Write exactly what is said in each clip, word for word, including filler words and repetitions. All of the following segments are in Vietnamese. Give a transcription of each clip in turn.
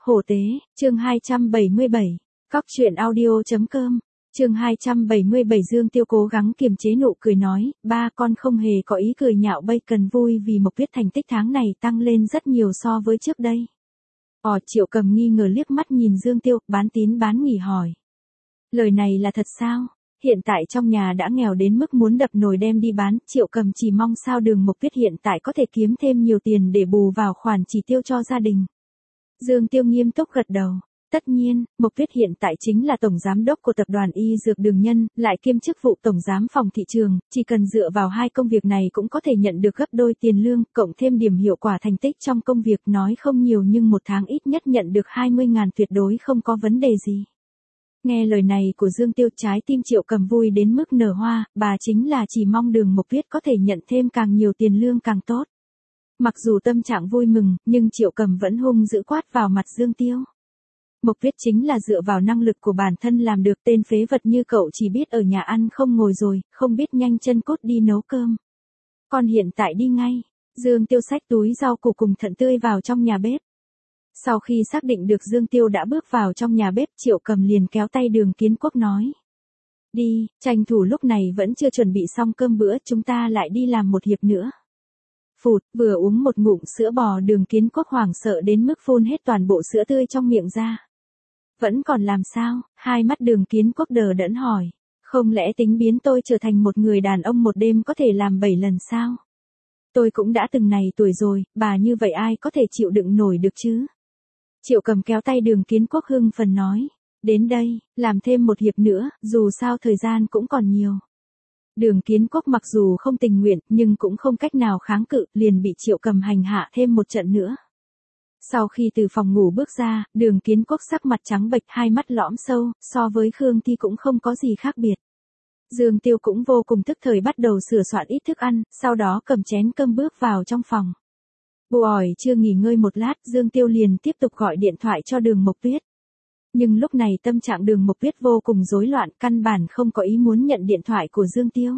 Hổ tế, chương hai trăm bảy mươi bảy, cóc truyện audio chấm com, chương hai trăm bảy mươi bảy. Dương Tiêu cố gắng kiềm chế nụ cười nói, ba con không hề có ý cười nhạo Bacon vui vì Mộc Viết thành tích tháng này tăng lên rất nhiều so với trước đây. Ồ, Triệu Cầm nghi ngờ liếc mắt nhìn Dương Tiêu, bán tín bán nghi hỏi. Lời này là thật sao? Hiện tại trong nhà đã nghèo đến mức muốn đập nồi đem đi bán, Triệu Cầm chỉ mong sao Đường Mộc Viết hiện tại có thể kiếm thêm nhiều tiền để bù vào khoản chi tiêu cho gia đình. Dương Tiêu nghiêm túc gật đầu. Tất nhiên, Mộc Viết hiện tại chính là tổng giám đốc của tập đoàn Y Dược Đường Nhân, lại kiêm chức vụ tổng giám phòng thị trường, chỉ cần dựa vào hai công việc này cũng có thể nhận được gấp đôi tiền lương, cộng thêm điểm hiệu quả thành tích trong công việc nói không nhiều nhưng một tháng ít nhất nhận được hai mươi ngàn tuyệt đối không có vấn đề gì. Nghe lời này của Dương Tiêu, trái tim Triệu Cầm vui đến mức nở hoa, bà chính là chỉ mong Đường Mộc Viết có thể nhận thêm càng nhiều tiền lương càng tốt. Mặc dù tâm trạng vui mừng, nhưng Triệu Cầm vẫn hung dữ quát vào mặt Dương Tiêu. Mộc Viết chính là dựa vào năng lực của bản thân làm được, tên phế vật như cậu chỉ biết ở nhà ăn không ngồi rồi, không biết nhanh chân cốt đi nấu cơm. Còn hiện tại đi ngay. Dương Tiêu xách túi rau củ cùng thận tươi vào trong nhà bếp. Sau khi xác định được Dương Tiêu đã bước vào trong nhà bếp, Triệu Cầm liền kéo tay Đường Kiến Quốc nói. Đi, tranh thủ lúc này vẫn chưa chuẩn bị xong cơm bữa, chúng ta lại đi làm một hiệp nữa. Phụt, vừa uống một ngụm sữa bò, Đường Kiến Quốc hoảng sợ đến mức phun hết toàn bộ sữa tươi trong miệng ra. Vẫn còn làm sao? Hai mắt Đường Kiến Quốc đờ đẫn hỏi. Không lẽ tính biến tôi trở thành một người đàn ông một đêm có thể làm bảy lần sao? Tôi cũng đã từng này tuổi rồi, bà như vậy ai có thể chịu đựng nổi được chứ? Triệu Cầm kéo tay Đường Kiến Quốc hưng phấn nói. Đến đây, làm thêm một hiệp nữa, dù sao thời gian cũng còn nhiều. Đường Kiến Quốc mặc dù không tình nguyện, nhưng cũng không cách nào kháng cự, liền bị Triệu Cầm hành hạ thêm một trận nữa. Sau khi từ phòng ngủ bước ra, Đường Kiến Quốc sắc mặt trắng bệch, hai mắt lõm sâu, so với Khương Thi cũng không có gì khác biệt. Dương Tiêu cũng vô cùng tức thời bắt đầu sửa soạn ít thức ăn, sau đó cầm chén cơm bước vào trong phòng. Bù ỏi chưa nghỉ ngơi một lát, Dương Tiêu liền tiếp tục gọi điện thoại cho Đường Mộc Viết. Nhưng lúc này tâm trạng Đường Mộc Viết vô cùng rối loạn, căn bản không có ý muốn nhận điện thoại của Dương Tiêu.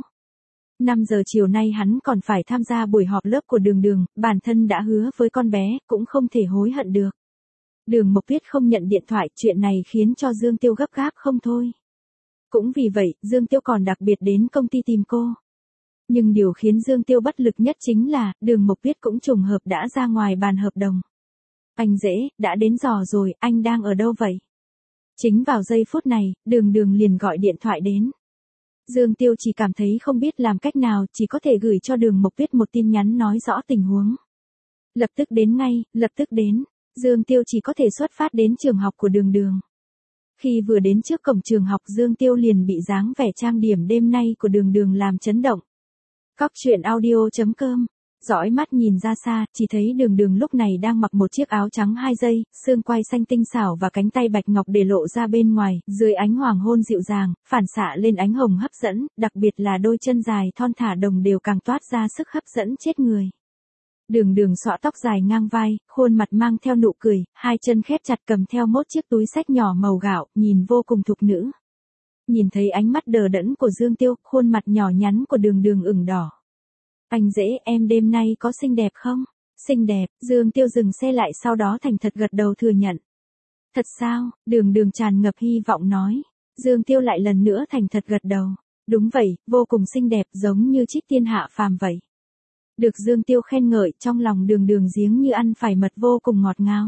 năm giờ chiều nay hắn còn phải tham gia buổi họp lớp của Đường Đường, bản thân đã hứa với con bé, cũng không thể hối hận được. Đường Mộc Viết không nhận điện thoại, chuyện này khiến cho Dương Tiêu gấp gáp không thôi. Cũng vì vậy, Dương Tiêu còn đặc biệt đến công ty tìm cô. Nhưng điều khiến Dương Tiêu bất lực nhất chính là, Đường Mộc Viết cũng trùng hợp đã ra ngoài bàn hợp đồng. Anh dễ, đã đến giờ rồi, anh đang ở đâu vậy? Chính vào giây phút này, Đường Đường liền gọi điện thoại đến. Dương Tiêu chỉ cảm thấy không biết làm cách nào, chỉ có thể gửi cho Đường Mộc Viết một tin nhắn nói rõ tình huống. Lập tức đến ngay, lập tức đến. Dương Tiêu chỉ có thể xuất phát đến trường học của Đường Đường. Khi vừa đến trước cổng trường học, Dương Tiêu liền bị dáng vẻ trang điểm đêm nay của Đường Đường làm chấn động. Cóc truyện audio chấm com. Dõi mắt nhìn ra xa, chỉ thấy Đường Đường lúc này đang mặc một chiếc áo trắng hai dây, xương quai xanh tinh xảo và cánh tay bạch ngọc để lộ ra bên ngoài, dưới ánh hoàng hôn dịu dàng, phản xạ lên ánh hồng hấp dẫn, đặc biệt là đôi chân dài thon thả đồng đều càng toát ra sức hấp dẫn chết người. Đường Đường xõa tóc dài ngang vai, khuôn mặt mang theo nụ cười, hai chân khép chặt cầm theo một chiếc túi xách nhỏ màu gạo, nhìn vô cùng thục nữ. Nhìn thấy ánh mắt đờ đẫn của Dương Tiêu, khuôn mặt nhỏ nhắn của Đường Đường ửng đỏ. Anh dễ, em đêm nay có xinh đẹp không? Xinh đẹp, Dương Tiêu dừng xe lại sau đó thành thật gật đầu thừa nhận. Thật sao? Đường Đường tràn ngập hy vọng nói. Dương Tiêu lại lần nữa thành thật gật đầu. Đúng vậy, vô cùng xinh đẹp, giống như trích tiên hạ phàm vậy. Được Dương Tiêu khen ngợi, trong lòng Đường Đường giếng như ăn phải mật vô cùng ngọt ngào.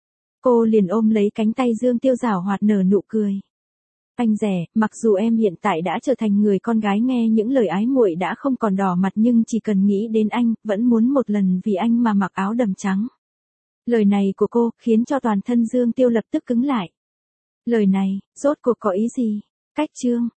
Cô liền ôm lấy cánh tay Dương Tiêu giảo hoạt nở nụ cười. Anh rẻ, mặc dù em hiện tại đã trở thành người con gái nghe những lời ái muội đã không còn đỏ mặt nhưng chỉ cần nghĩ đến anh, vẫn muốn một lần vì anh mà mặc áo đầm trắng. Lời này của cô, khiến cho toàn thân Dương Tiêu lập tức cứng lại. Lời này, rốt cuộc có ý gì? Cách chương,